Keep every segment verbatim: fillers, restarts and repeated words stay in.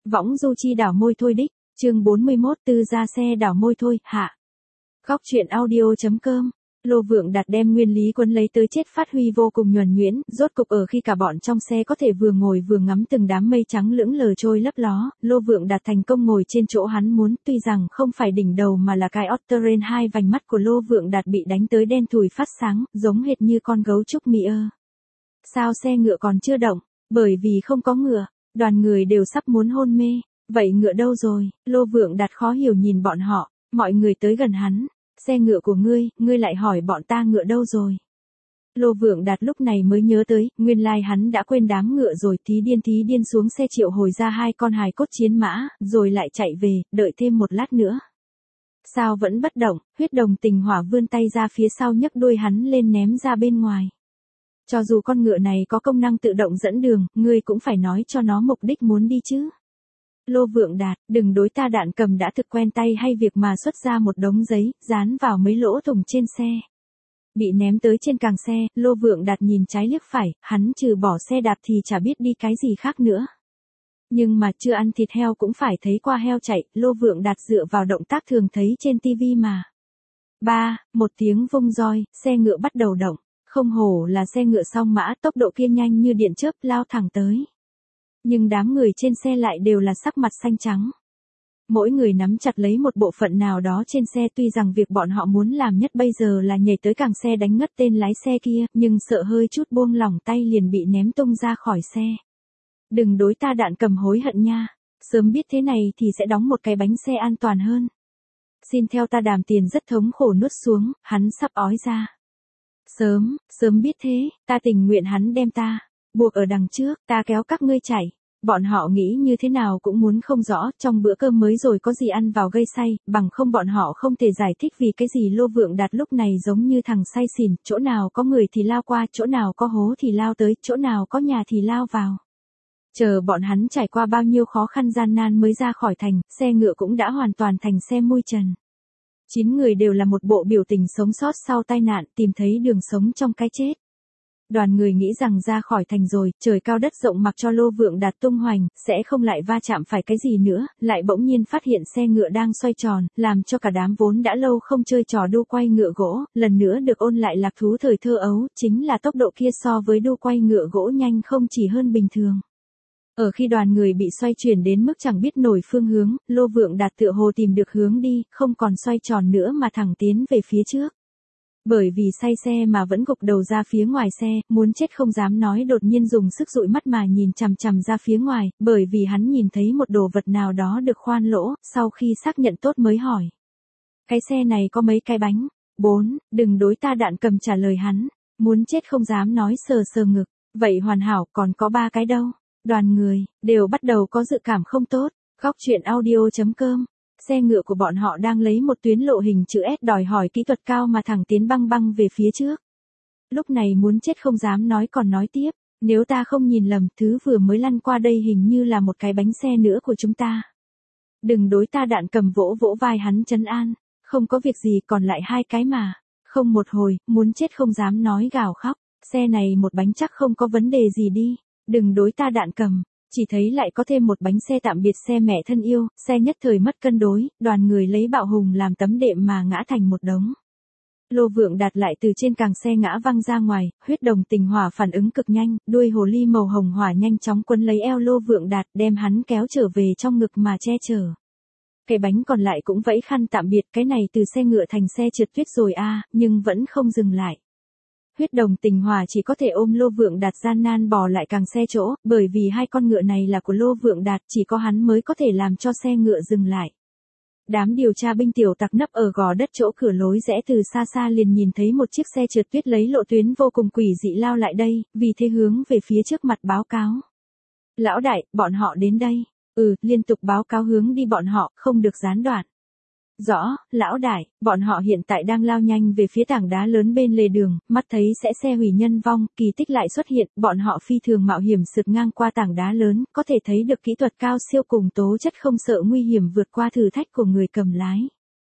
Võng du chi đảo môi thôi đích, chương bốn mươi mốt tư ra xe đảo môi thôi, hạ. Góc truyện audio.com. Lô Vượng Đạt đem nguyên lý Quân lấy tới chết phát huy vô cùng nhuần nhuyễn, rốt cục ở khi cả bọn trong xe có thể vừa ngồi vừa ngắm từng đám mây trắng lững lờ trôi lấp ló, Lô Vượng Đạt thành công ngồi trên chỗ hắn muốn, tuy rằng không phải đỉnh đầu mà là cái Otterren hai vành mắt của Lô Vượng Đạt bị đánh tới đen thùi phát sáng, giống hệt như con gấu trúc mì ơ. Sao xe ngựa còn chưa động? Bởi vì không có ngựa, đoàn người đều sắp muốn hôn mê. Vậy ngựa đâu rồi? Lô Vượng Đạt khó hiểu nhìn bọn họ, mọi người tới gần hắn. Xe ngựa của ngươi, ngươi lại hỏi bọn ta ngựa đâu rồi? Lô Vượng Đạt lúc này mới nhớ tới, nguyên lai hắn đã quên đám ngựa rồi, thí điên thí điên xuống xe triệu hồi ra hai con hài cốt chiến mã, rồi lại chạy về, đợi thêm một lát nữa. Sao vẫn bất động? Huyết Đồng Tình Hỏa vươn tay ra phía sau nhấc đuôi hắn lên ném ra bên ngoài. Cho dù con ngựa này có công năng tự động dẫn đường, ngươi cũng phải nói cho nó mục đích muốn đi chứ. Lô Vượng Đạt, đừng đối ta Đạn Cầm đã thực quen tay hay việc mà xuất ra một đống giấy, dán vào mấy lỗ thủng trên xe. Bị ném tới trên càng xe, Lô Vượng Đạt nhìn trái liếc phải, hắn trừ bỏ xe đạp thì chả biết đi cái gì khác nữa. Nhưng mà chưa ăn thịt heo cũng phải thấy qua heo chạy, Lô Vượng Đạt dựa vào động tác thường thấy trên tivi mà. Ba, một tiếng vung roi, xe ngựa bắt đầu động, không hổ là xe ngựa song mã, tốc độ kia nhanh như điện chớp lao thẳng tới. Nhưng đám người trên xe lại đều là sắc mặt xanh trắng. Mỗi người nắm chặt lấy một bộ phận nào đó trên xe, tuy rằng việc bọn họ muốn làm nhất bây giờ là nhảy tới càng xe đánh ngất tên lái xe kia, nhưng sợ hơi chút buông lỏng tay liền bị ném tung ra khỏi xe. Đừng đối ta Đạn Cầm hối hận nha, sớm biết thế này thì sẽ đóng một cái bánh xe an toàn hơn. Xin theo ta Đàm Tiền rất thống khổ nuốt xuống, hắn sắp ói ra. Sớm, sớm biết thế, ta tình nguyện hắn đem ta buộc ở đằng trước, ta kéo các ngươi chạy. Bọn họ nghĩ như thế nào cũng muốn không rõ, trong bữa cơm mới rồi có gì ăn vào gây say, bằng không bọn họ không thể giải thích vì cái gì Lô Vượng Đạt lúc này giống như thằng say xỉn, chỗ nào có người thì lao qua, chỗ nào có hố thì lao tới, chỗ nào có nhà thì lao vào. Chờ bọn hắn trải qua bao nhiêu khó khăn gian nan mới ra khỏi thành, xe ngựa cũng đã hoàn toàn thành xe mui trần. Chín người đều là một bộ biểu tình sống sót sau tai nạn, tìm thấy đường sống trong cái chết. Đoàn người nghĩ rằng ra khỏi thành rồi, trời cao đất rộng mặc cho Lô Vượng Đạt tung hoành, sẽ không lại va chạm phải cái gì nữa, lại bỗng nhiên phát hiện xe ngựa đang xoay tròn, làm cho cả đám vốn đã lâu không chơi trò đu quay ngựa gỗ, lần nữa được ôn lại lạc thú thời thơ ấu, chính là tốc độ kia so với đu quay ngựa gỗ nhanh không chỉ hơn bình thường. Ở khi đoàn người bị xoay chuyển đến mức chẳng biết nổi phương hướng, Lô Vượng Đạt tựa hồ tìm được hướng đi, không còn xoay tròn nữa mà thẳng tiến về phía trước. Bởi vì say xe mà vẫn gục đầu ra phía ngoài xe, muốn chết không dám nói, đột nhiên dùng sức dụi mắt mà nhìn chằm chằm ra phía ngoài, bởi vì hắn nhìn thấy một đồ vật nào đó được khoan lỗ, sau khi xác nhận tốt mới hỏi. Cái xe này có mấy cái bánh? Bốn, đừng đối ta Đạn Cầm trả lời hắn, muốn chết không dám nói sờ sờ ngực, vậy hoàn hảo, còn có ba cái đâu? Đoàn người, đều bắt đầu có dự cảm không tốt. Góc truyện audio.com. Xe ngựa của bọn họ đang lấy một tuyến lộ hình chữ S đòi hỏi kỹ thuật cao mà thẳng tiến băng băng về phía trước. Lúc này muốn chết không dám nói còn nói tiếp, nếu ta không nhìn lầm, thứ vừa mới lăn qua đây hình như là một cái bánh xe nữa của chúng ta. Đừng đối ta Đạn Cầm vỗ vỗ vai hắn trấn an, không có việc gì, còn lại hai cái mà. Không một hồi, muốn chết không dám nói gào khóc, xe này một bánh chắc không có vấn đề gì đi. Đừng đối ta Đạn Cầm, chỉ thấy lại có thêm một bánh xe tạm biệt xe mẹ thân yêu, xe nhất thời mất cân đối, đoàn người lấy bạo hùng làm tấm đệm mà ngã thành một đống. Lô Vượng Đạt lại từ trên càng xe ngã văng ra ngoài, Huyết Đồng Tình Hỏa phản ứng cực nhanh, đuôi hồ ly màu hồng hỏa nhanh chóng quấn lấy eo Lô Vượng Đạt, đem hắn kéo trở về trong ngực mà che chở. Cái bánh còn lại cũng vẫy khăn tạm biệt, cái này từ xe ngựa thành xe trượt tuyết rồi a, nhưng vẫn không dừng lại. Huyết Đồng Tình Hỏa chỉ có thể ôm Lô Vượng Đạt gian nan bò lại càng xe chỗ, bởi vì hai con ngựa này là của Lô Vượng Đạt, chỉ có hắn mới có thể làm cho xe ngựa dừng lại. Đám điều tra binh tiểu tặc nấp ở gò đất chỗ cửa lối rẽ từ xa xa liền nhìn thấy một chiếc xe trượt tuyết lấy lộ tuyến vô cùng quỷ dị lao lại đây, vì thế hướng về phía trước mặt báo cáo. Lão đại, bọn họ đến đây. Ừ, liên tục báo cáo hướng đi bọn họ, không được gián đoạn. Rõ, lão đại, bọn họ hiện tại đang lao nhanh về phía tảng đá lớn bên lề đường, mắt thấy sẽ xe hủy nhân vong, kỳ tích lại xuất hiện, bọn họ phi thường mạo hiểm sượt ngang qua tảng đá lớn, có thể thấy được kỹ thuật cao siêu cùng tố chất không sợ nguy hiểm vượt qua thử thách của người cầm lái.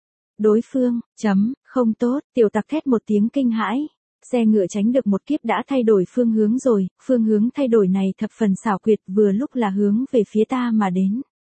Đối phương, chấm, không tốt, tiểu tặc thét một tiếng kinh hãi. Xe ngựa tránh được một kiếp đã thay đổi phương hướng rồi, phương hướng thay đổi này thập phần xảo quyệt, vừa lúc là hướng về phía ta mà đến.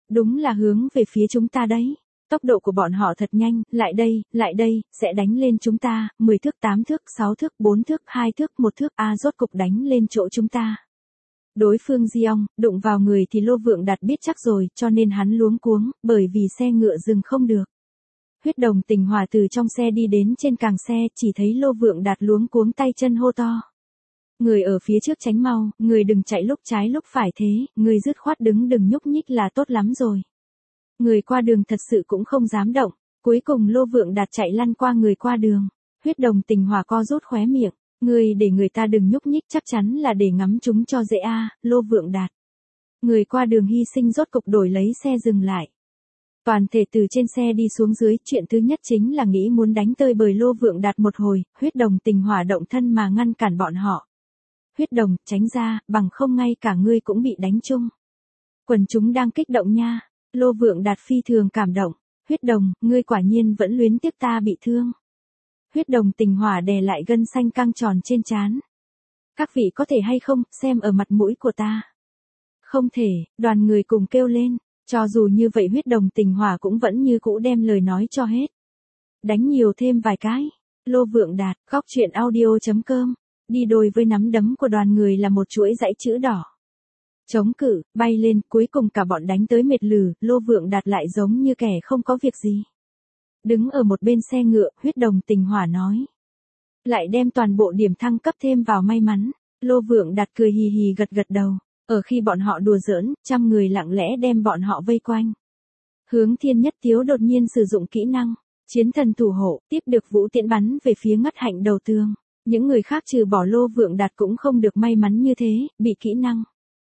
Đúng là hướng về phía chúng ta đấy. Tốc độ của bọn họ thật nhanh, lại đây, lại đây, sẽ đánh lên chúng ta, mười thước, tám thước, sáu thước, bốn thước, hai thước, một thước, a rốt cục đánh lên chỗ chúng ta. Đối phương Giong, đụng vào người thì Lô Vượng Đạt biết chắc rồi, cho nên hắn luống cuống, bởi vì xe ngựa dừng không được. Huyết Đồng Tình Hỏa từ trong xe đi đến trên càng xe, chỉ thấy Lô Vượng Đạt luống cuống tay chân hô to. Người ở phía trước tránh mau, người đừng chạy lúc trái lúc phải thế, người dứt khoát đứng đừng nhúc nhích là tốt lắm rồi. Người qua đường thật sự cũng không dám động, cuối cùng Lô Vượng Đạt chạy lăn qua người qua đường. Huyết Đồng Tình Hỏa co rút khóe miệng, người để người ta đừng nhúc nhích chắc chắn là để ngắm chúng cho dễ a, à, Lô Vượng Đạt. Người qua đường hy sinh rốt cục đổi lấy xe dừng lại. Toàn thể từ trên xe đi xuống dưới, chuyện thứ nhất chính là nghĩ muốn đánh tơi bời Lô Vượng Đạt một hồi, Huyết Đồng Tình Hỏa động thân mà ngăn cản bọn họ. Huyết Đồng, tránh ra, bằng không ngay cả ngươi cũng bị đánh chung. Quần chúng đang kích động nha. Lô Vượng Đạt phi thường cảm động. Huyết Đồng, ngươi quả nhiên vẫn luyến tiếc ta bị thương. Huyết Đồng Tình Hỏa đè lại gân xanh căng tròn trên trán. Các vị có thể hay không, xem ở mặt mũi của ta. Không thể, đoàn người cùng kêu lên. Cho dù như vậy Huyết Đồng Tình Hỏa cũng vẫn như cũ đem lời nói cho hết. Đánh nhiều thêm vài cái. Lô Vượng Đạt, góc truyện audio chấm com. Đi đôi với nắm đấm của đoàn người là một chuỗi dãy chữ đỏ. Chống cự, bay lên, cuối cùng cả bọn đánh tới mệt lử, Lô Vượng Đạt lại giống như kẻ không có việc gì. Đứng ở một bên xe ngựa, Huyết Đồng Tình Hỏa nói. Lại đem toàn bộ điểm thăng cấp thêm vào may mắn. Lô Vượng Đạt cười hì hì gật gật đầu. Ở khi bọn họ đùa giỡn, trăm người lặng lẽ đem bọn họ vây quanh. Hướng Thiên Nhất Tiếu đột nhiên sử dụng kỹ năng. Chiến thần thủ hộ, tiếp được vũ tiễn bắn về phía ngất hạnh đầu tường. Những người khác trừ bỏ Lô Vượng Đạt cũng không được may mắn như thế, bị kỹ năng.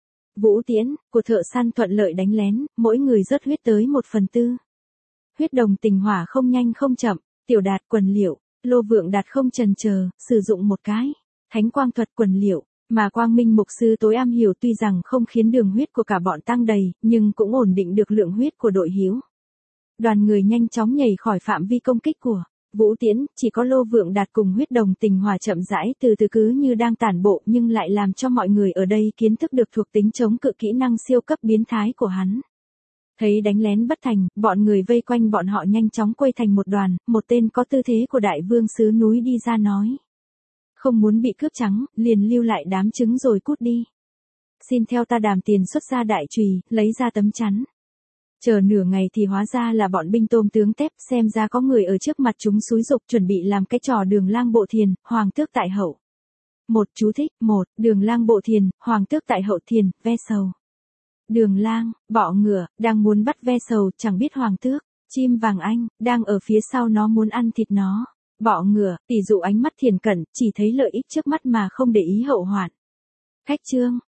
Vũ tiễn, của thợ săn thuận lợi đánh lén, mỗi người rớt huyết tới một phần tư. Huyết Đồng Tình Hỏa không nhanh không chậm, Tiểu Đạt quần liệu, Lô Vượng Đạt không chần chờ, sử dụng một cái. Thánh quang thuật quần liệu, mà Quang Minh Mục Sư tối am hiểu tuy rằng không khiến đường huyết của cả bọn tăng đầy, nhưng cũng ổn định được lượng huyết của đội hữu. Đoàn người nhanh chóng nhảy khỏi phạm vi công kích của Vũ Tiễn, chỉ có Lô Vượng Đạt cùng Huyết Đồng Tình Hỏa chậm rãi từ từ cứ như đang tản bộ nhưng lại làm cho mọi người ở đây kiến thức được thuộc tính chống cự kỹ năng siêu cấp biến thái của hắn. Thấy đánh lén bất thành, bọn người vây quanh bọn họ nhanh chóng quây thành một đoàn, một tên có tư thế của đại vương xứ núi đi ra nói. Không muốn bị cướp trắng, liền lưu lại đám trứng rồi cút đi. Xin theo ta đàm tiền xuất ra đại chùy, lấy ra tấm chắn. Chờ nửa ngày thì hóa ra là bọn binh tôm tướng tép, xem ra có người ở trước mặt chúng xúi dục chuẩn bị làm cái trò Đường Lang Bộ Thiền, Hoàng Tước Tại Hậu. Một chú thích, một, Đường Lang Bộ Thiền, Hoàng Tước Tại Hậu Thiền, ve sầu. Đường Lang, bọ ngựa, đang muốn bắt ve sầu, chẳng biết Hoàng Tước, chim vàng anh, đang ở phía sau nó muốn ăn thịt nó. Bọ ngựa, tỷ dụ ánh mắt thiền cẩn, chỉ thấy lợi ích trước mắt mà không để ý hậu hoạn. Khách chương,